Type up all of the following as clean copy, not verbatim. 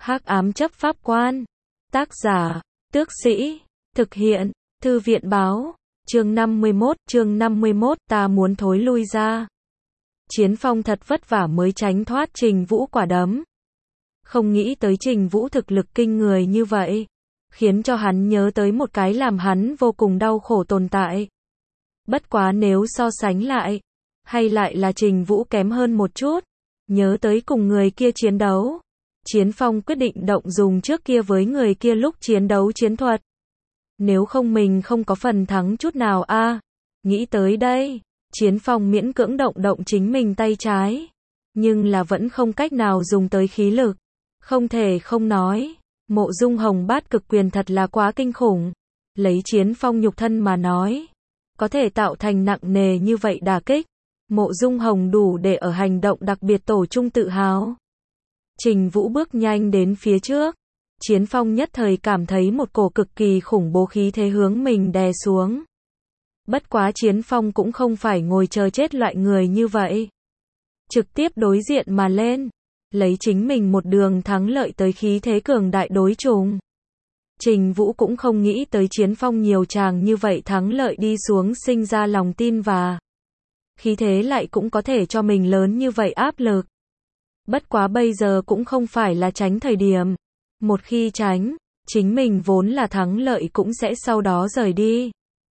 Hắc ám chấp pháp quan. Tác giả, Tước Sĩ. Thực hiện, Thư viện báo. Chương 51, ta muốn thối lui ra. Chiến Phong thật vất vả mới tránh thoát Trình Vũ quả đấm. Không nghĩ tới Trình Vũ thực lực kinh người như vậy, khiến cho hắn nhớ tới một cái làm hắn vô cùng đau khổ tồn tại. Bất quá nếu so sánh lại, hay lại là Trình Vũ kém hơn một chút. Nhớ tới cùng người kia chiến đấu, Chiến Phong quyết định động dùng trước kia với người kia lúc chiến đấu chiến thuật. Nếu không mình không có phần thắng chút nào a. Nghĩ tới đây, Chiến Phong miễn cưỡng động chính mình tay trái, nhưng là vẫn không cách nào dùng tới khí lực. Không thể không nói, Mộ Dung Hồng Bát Cực Quyền thật là quá kinh khủng. Lấy Chiến Phong nhục thân mà nói, có thể tạo thành nặng nề như vậy đả kích, Mộ Dung Hồng đủ để ở hành động đặc biệt tổ trung tự hào. Trình Vũ bước nhanh đến phía trước, Chiến Phong nhất thời cảm thấy một cổ cực kỳ khủng bố khí thế hướng mình đè xuống. Bất quá Chiến Phong cũng không phải ngồi chờ chết loại người như vậy. Trực tiếp đối diện mà lên, lấy chính mình một đường thắng lợi tới khí thế cường đại đối trùng. Trình Vũ cũng không nghĩ tới Chiến Phong nhiều chàng như vậy thắng lợi đi xuống sinh ra lòng tin và khí thế lại cũng có thể cho mình lớn như vậy áp lực. Bất quá bây giờ cũng không phải là tránh thời điểm. Một khi tránh, chính mình vốn là thắng lợi cũng sẽ sau đó rời đi.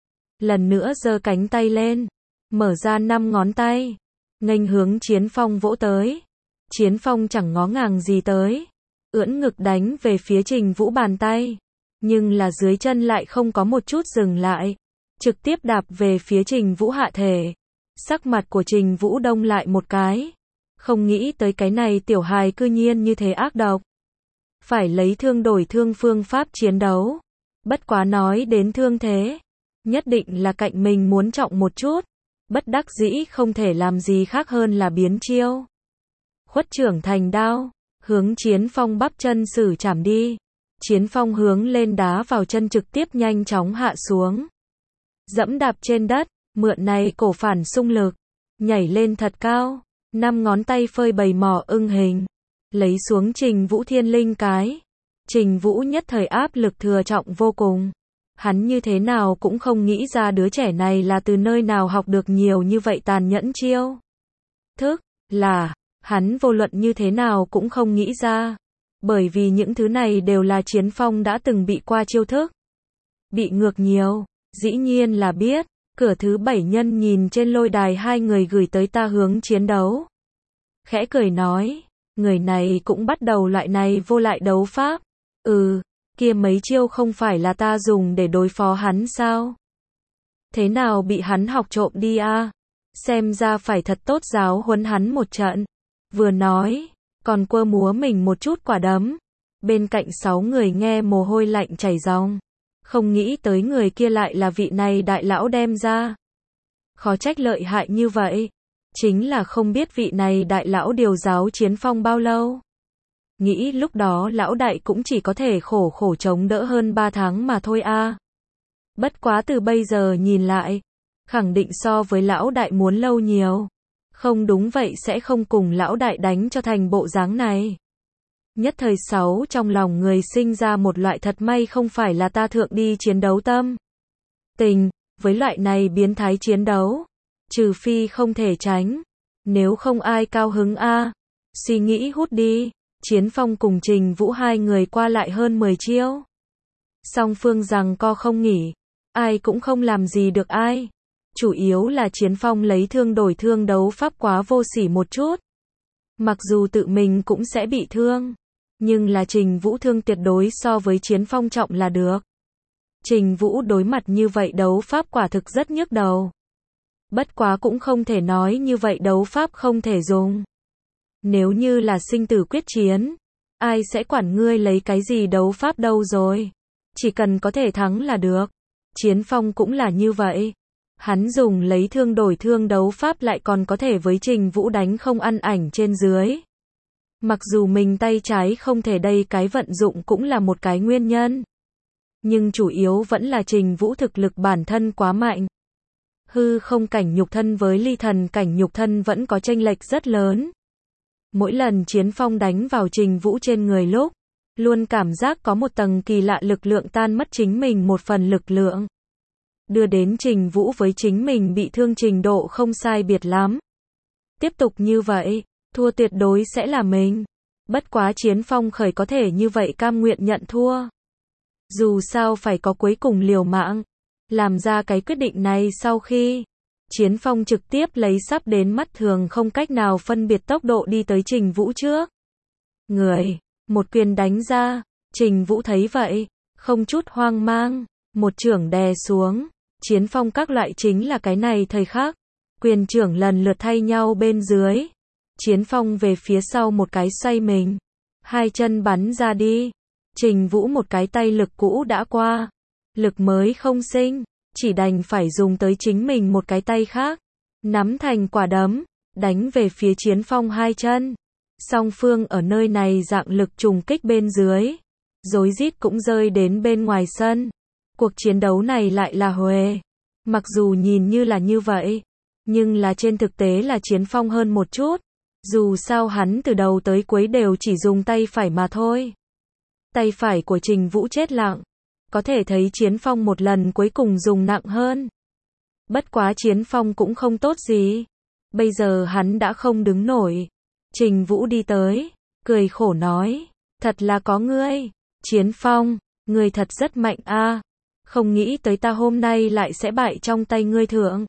Lần nữa giơ cánh tay lên, mở ra 5 ngón tay, nghênh hướng Chiến Phong vỗ tới. Chiến Phong chẳng ngó ngàng gì tới, ưỡn ngực đánh về phía Trình Vũ bàn tay, nhưng là dưới chân lại không có một chút dừng lại, trực tiếp đạp về phía Trình Vũ hạ thể. Sắc mặt của Trình Vũ đông lại một cái, không nghĩ tới cái này tiểu hài cư nhiên như thế ác độc. Phải lấy thương đổi thương phương pháp chiến đấu. Bất quá nói đến thương thế, nhất định là cạnh mình muốn trọng một chút. Bất đắc dĩ không thể làm gì khác hơn là biến chiêu. Khuất trưởng thành đao, hướng Chiến Phong bắp chân sử chảm đi. Chiến Phong hướng lên đá vào chân trực tiếp nhanh chóng hạ xuống. Dẫm đạp trên đất, mượn này cổ phản xung lực, nhảy lên thật cao, 5 ngón tay phơi bày mỏ ưng hình, lấy xuống Trình Vũ thiên linh cái. Trình Vũ nhất thời áp lực thừa trọng vô cùng. Hắn như thế nào cũng không nghĩ ra đứa trẻ này là từ nơi nào học được nhiều như vậy tàn nhẫn chiêu thức, là hắn vô luận như thế nào cũng không nghĩ ra. Bởi vì những thứ này đều là Chiến Phong đã từng bị qua chiêu thức. Bị ngược nhiều, dĩ nhiên là biết. Cửa thứ 7 nhân nhìn trên lôi đài hai người gửi tới ta hướng chiến đấu. Khẽ cười nói, người này cũng bắt đầu loại này vô lại đấu pháp. Kia mấy chiêu không phải là ta dùng để đối phó hắn sao? Thế nào bị hắn học trộm đi a? Xem ra phải thật tốt giáo huấn hắn một trận. Vừa nói, còn quơ múa mình một chút quả đấm. Bên cạnh 6 người nghe mồ hôi lạnh chảy ròng. Không nghĩ tới người kia lại là vị này đại lão đem ra. Khó trách lợi hại như vậy. Chính là không biết vị này đại lão điều giáo Chiến Phong bao lâu. Nghĩ lúc đó lão đại cũng chỉ có thể khổ chống đỡ hơn 3 tháng mà thôi a. Bất quá từ bây giờ nhìn lại, khẳng định so với lão đại muốn lâu nhiều. Không đúng vậy sẽ không cùng lão đại đánh cho thành bộ dáng này. Nhất thời 6 trong lòng người sinh ra một loại thật may không phải là ta thượng đi chiến đấu tâm tình, với loại này biến thái chiến đấu, trừ phi không thể tránh, nếu không ai cao hứng a. Suy nghĩ hút đi, Chiến Phong cùng Trình Vũ hai người qua lại hơn 10 chiêu. Song phương giằng co không nghỉ, ai cũng không làm gì được ai. Chủ yếu là Chiến Phong lấy thương đổi thương đấu pháp quá vô sỉ một chút. Mặc dù tự mình cũng sẽ bị thương, nhưng là Trình Vũ thương tuyệt đối so với Chiến Phong trọng là được. Trình Vũ đối mặt như vậy đấu pháp quả thực rất nhức đầu. Bất quá cũng không thể nói như vậy đấu pháp không thể dùng. Nếu như là sinh tử quyết chiến, ai sẽ quản ngươi lấy cái gì đấu pháp đâu rồi. Chỉ cần có thể thắng là được. Chiến Phong cũng là như vậy. Hắn dùng lấy thương đổi thương đấu pháp lại còn có thể với Trình Vũ đánh không ăn ảnh trên dưới. Mặc dù mình tay trái không thể đây cái vận dụng cũng là một cái nguyên nhân. Nhưng chủ yếu vẫn là Trình Vũ thực lực bản thân quá mạnh. Hư không cảnh nhục thân với ly thần cảnh nhục thân vẫn có chênh lệch rất lớn. Mỗi lần Chiến Phong đánh vào Trình Vũ trên người lúc, luôn cảm giác có một tầng kỳ lạ lực lượng tan mất chính mình một phần lực lượng. Đưa đến Trình Vũ với chính mình bị thương trình độ không sai biệt lắm. Tiếp tục như vậy, thua tuyệt đối sẽ là mình. Bất quá Chiến Phong khởi có thể như vậy cam nguyện nhận thua. Dù sao phải có cuối cùng liều mạng. Làm ra cái quyết định này sau khi Chiến Phong trực tiếp lấy sắp đến mắt thường không cách nào phân biệt tốc độ đi tới Trình Vũ trước. Người, một quyền đánh ra, Trình Vũ thấy vậy, không chút hoang mang, một chưởng đè xuống. Chiến Phong các loại chính là cái này thời khắc. Quyền chưởng lần lượt thay nhau bên dưới. Chiến Phong về phía sau một cái xoay mình. Hai chân bắn ra đi. Trình Vũ một cái tay lực cũ đã qua. Lực mới không sinh. Chỉ đành phải dùng tới chính mình một cái tay khác. Nắm thành quả đấm. Đánh về phía Chiến Phong hai chân. Song phương ở nơi này dạng lực trùng kích bên dưới. Rối rít cũng rơi đến bên ngoài sân. Cuộc chiến đấu này lại là huề. Mặc dù nhìn như là như vậy. Nhưng là trên thực tế là Chiến Phong hơn một chút. Dù sao hắn từ đầu tới cuối đều chỉ dùng tay phải mà thôi. Tay phải của Trình Vũ chết lặng. Có thể thấy Chiến Phong một lần cuối cùng dùng nặng hơn. Bất quá Chiến Phong cũng không tốt gì. Bây giờ hắn đã không đứng nổi. Trình Vũ đi tới, cười khổ nói. Thật là có ngươi. Chiến Phong, ngươi thật rất mạnh a. Không nghĩ tới ta hôm nay lại sẽ bại trong tay ngươi thượng.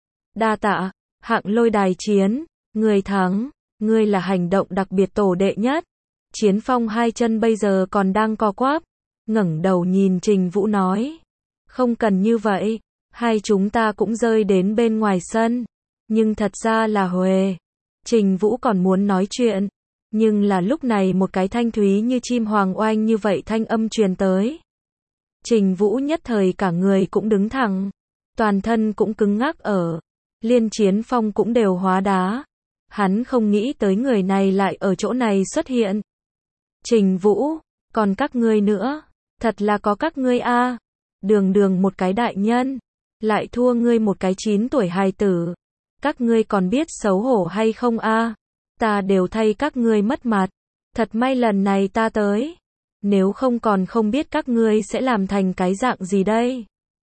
Đa tạ, hạng lôi đài chiến, ngươi thắng. Ngươi là hành động đặc biệt tổ đệ nhất. Chiến Phong hai chân bây giờ còn đang co quắp. Ngẩng đầu nhìn Trình Vũ nói. Không cần như vậy. Hai chúng ta cũng rơi đến bên ngoài sân. Nhưng thật ra là huề. Trình Vũ còn muốn nói chuyện. Nhưng là lúc này một cái thanh thúy như chim hoàng oanh như vậy thanh âm truyền tới. Trình Vũ nhất thời cả người cũng đứng thẳng. Toàn thân cũng cứng ngắc ở. Liên Chiến Phong cũng đều hóa đá. Hắn không nghĩ tới người này lại ở chỗ này xuất hiện. Trình Vũ, còn các ngươi nữa, thật là có các ngươi a. Đường đường một cái đại nhân, lại thua ngươi một cái 9 tuổi hài tử. Các ngươi còn biết xấu hổ hay không a? Ta đều thay các ngươi mất mặt. Thật may lần này ta tới. Nếu không còn không biết các ngươi sẽ làm thành cái dạng gì đây.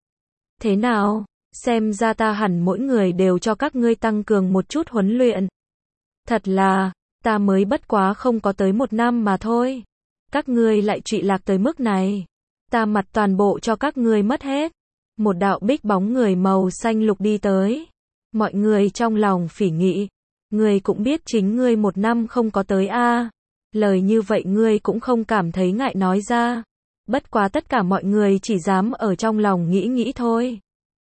Thế nào, xem ra ta hẳn mỗi người đều cho các ngươi tăng cường một chút huấn luyện. Thật là, ta mới bất quá không có tới 1 năm mà thôi. Các ngươi lại trụy lạc tới mức này. Ta mặt toàn bộ cho các ngươi mất hết. Một đạo bích bóng người màu xanh lục đi tới. Mọi người trong lòng phỉ nghị. Ngươi cũng biết chính ngươi 1 năm không có tới a. Lời như vậy ngươi cũng không cảm thấy ngại nói ra. Bất quá tất cả mọi người chỉ dám ở trong lòng nghĩ nghĩ thôi.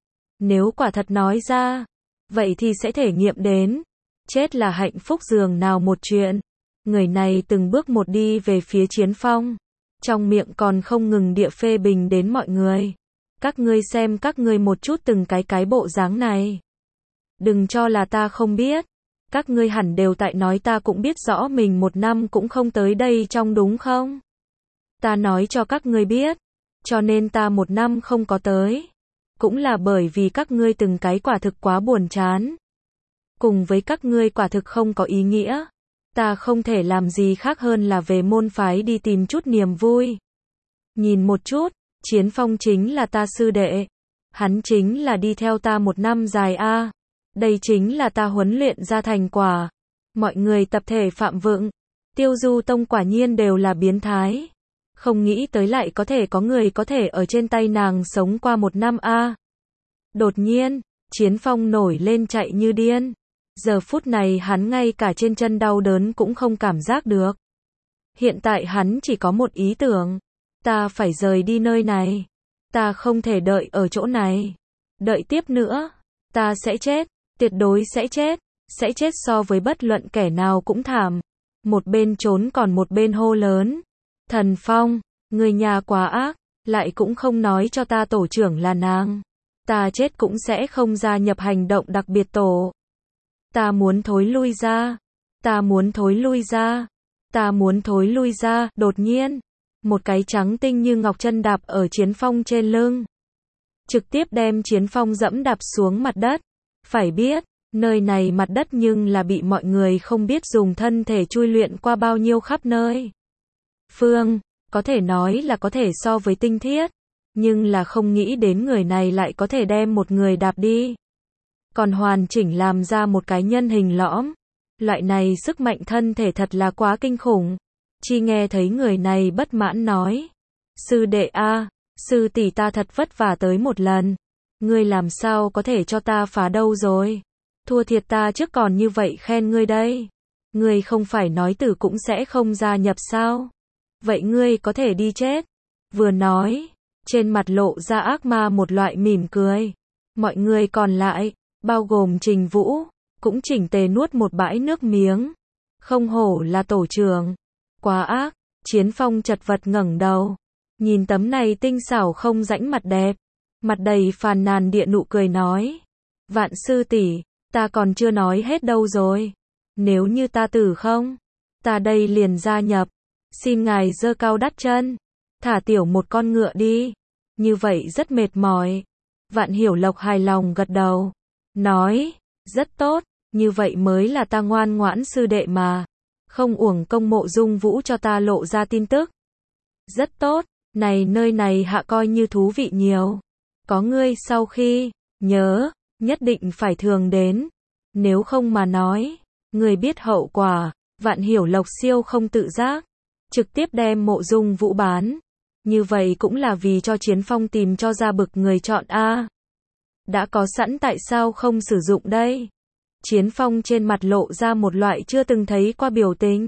Nếu quả thật nói ra, vậy thì sẽ thể nghiệm đến. Chết là hạnh phúc dường nào một chuyện. Người này từng bước một đi về phía Chiến Phong. Trong miệng còn không ngừng địa phê bình đến mọi người. Các ngươi xem các ngươi một chút từng cái bộ dáng này. Đừng cho là ta không biết. Các ngươi hẳn đều tại nói ta cũng biết rõ mình 1 năm cũng không tới đây trong đúng không? Ta nói cho các ngươi biết. Cho nên ta 1 năm không có tới. Cũng là bởi vì các ngươi từng cái quả thực quá buồn chán. Cùng với các ngươi quả thực không có ý nghĩa. Ta không thể làm gì khác hơn là về môn phái đi tìm chút niềm vui. Nhìn một chút, Chiến Phong chính là ta sư đệ. Hắn chính là đi theo ta 1 năm dài a. Đây chính là ta huấn luyện ra thành quả. Mọi người tập thể phạm vượng. Tiêu Du Tông quả nhiên đều là biến thái. Không nghĩ tới lại có thể có người có thể ở trên tay nàng sống qua 1 năm a. Đột nhiên, Chiến Phong nổi lên chạy như điên. Giờ phút này hắn ngay cả trên chân đau đớn cũng không cảm giác được. Hiện tại hắn chỉ có một ý tưởng. Ta phải rời đi nơi này. Ta không thể đợi ở chỗ này. Đợi tiếp nữa, ta sẽ chết. Tuyệt đối sẽ chết. Sẽ chết so với bất luận kẻ nào cũng thảm. Một bên trốn còn một bên hô lớn. Thần Phong, người nhà quá ác. Lại cũng không nói cho ta tổ trưởng là nàng. Ta chết cũng sẽ không gia nhập hành động đặc biệt tổ. Ta muốn thối lui ra. Ta muốn thối lui ra. Ta muốn thối lui ra. Đột nhiên, một cái trắng tinh như ngọc chân đạp ở Chiến Phong trên lưng. Trực tiếp đem Chiến Phong dẫm đạp xuống mặt đất. Phải biết, nơi này mặt đất nhưng là bị mọi người không biết dùng thân thể chui luyện qua bao nhiêu khắp nơi. Phương, có thể nói là có thể so với tinh thiết, nhưng là không nghĩ đến người này lại có thể đem một người đạp đi. Còn hoàn chỉnh làm ra một cái nhân hình lõm. Loại này sức mạnh thân thể thật là quá kinh khủng. Chi nghe thấy người này bất mãn nói. Sư đệ a, sư tỷ ta thật vất vả tới một lần. Ngươi làm sao có thể cho ta phá đâu rồi? Thua thiệt ta trước còn như vậy khen ngươi đây. Ngươi không phải nói tử cũng sẽ không gia nhập sao? Vậy ngươi có thể đi chết. Vừa nói, trên mặt lộ ra ác ma một loại mỉm cười. Mọi người còn lại, bao gồm Trình Vũ, cũng chỉnh tề nuốt một bãi nước miếng. Không hổ là tổ trưởng. Quá ác. Chiến Phong chật vật ngẩng đầu. Nhìn tấm này tinh xảo không rãnh mặt đẹp. Mặt đầy phàn nàn địa nụ cười nói. Vạn sư tỷ, ta còn chưa nói hết đâu rồi. Nếu như ta tử không, ta đây liền gia nhập. Xin ngài giơ cao đắt chân. Thả tiểu một con ngựa đi. Như vậy rất mệt mỏi. Vạn Hiểu Lộc hài lòng gật đầu. Nói, rất tốt, như vậy mới là ta ngoan ngoãn sư đệ mà. Không uổng công Mộ Dung Vũ cho ta lộ ra tin tức. Rất tốt, này nơi này hạ coi như thú vị nhiều. Có ngươi sau khi, nhớ, nhất định phải thường đến. Nếu không mà nói, ngươi biết hậu quả. Vạn Hiểu Lộc siêu không tự giác. Trực tiếp đem Mộ Dung Vũ bán. Như vậy cũng là vì cho Chiến Phong tìm cho ra bực người chọn a. Đã có sẵn tại sao không sử dụng đây? Chiến Phong trên mặt lộ ra một loại chưa từng thấy qua biểu tình.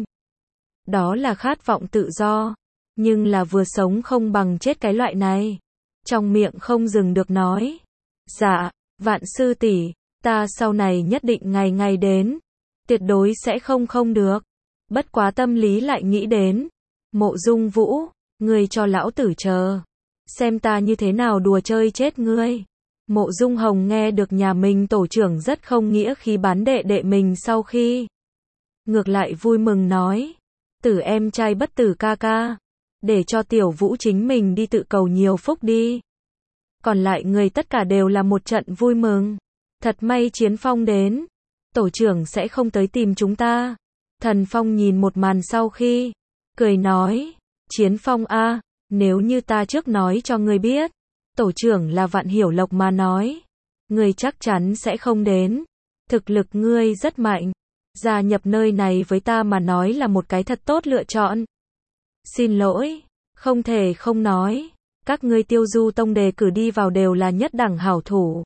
Đó là khát vọng tự do. Nhưng là vừa sống không bằng chết cái loại này. Trong miệng không dừng được nói. Dạ, Vạn sư tỷ, ta sau này nhất định ngày ngày đến. Tuyệt đối sẽ không được. Bất quá tâm lý lại nghĩ đến. Mộ Dung Vũ, ngươi cho lão tử chờ. Xem ta như thế nào đùa chơi chết ngươi. Mộ Dung Hồng nghe được nhà mình tổ trưởng rất không nghĩa khí bán đệ đệ mình sau khi. Ngược lại vui mừng nói. Tử em trai bất tử ca ca. Để cho tiểu Vũ chính mình đi tự cầu nhiều phúc đi. Còn lại người tất cả đều là một trận vui mừng. Thật may Chiến Phong đến. Tổ trưởng sẽ không tới tìm chúng ta. Thần Phong nhìn một màn sau khi. Cười nói. Chiến Phong a, nếu như ta trước nói cho ngươi biết. Tổ trưởng là Vạn Hiểu Lộc mà nói. Ngươi chắc chắn sẽ không đến. Thực lực ngươi rất mạnh. Gia nhập nơi này với ta mà nói là một cái thật tốt lựa chọn. Xin lỗi, không thể không nói. Các ngươi Tiêu Du Tông đề cử đi vào đều là nhất đẳng hảo thủ.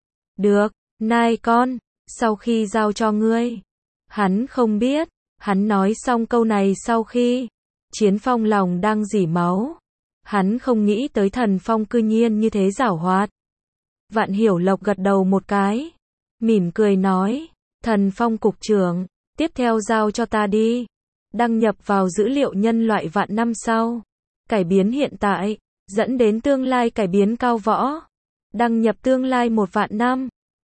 Được, nai con, sau khi giao cho ngươi. Hắn không biết, hắn nói xong câu này sau khi. Chiến Phong lòng đang rỉ máu. Hắn không nghĩ tới Thần Phong cư nhiên như thế giảo hoạt. Vạn Hiểu Lộc gật đầu một cái. Mỉm cười nói. Thần Phong cục trưởng, tiếp theo giao cho ta đi. Đăng nhập vào dữ liệu nhân loại vạn năm sau. Cải biến hiện tại, dẫn đến tương lai cải biến cao võ. Đăng nhập tương lai 1 vạn năm.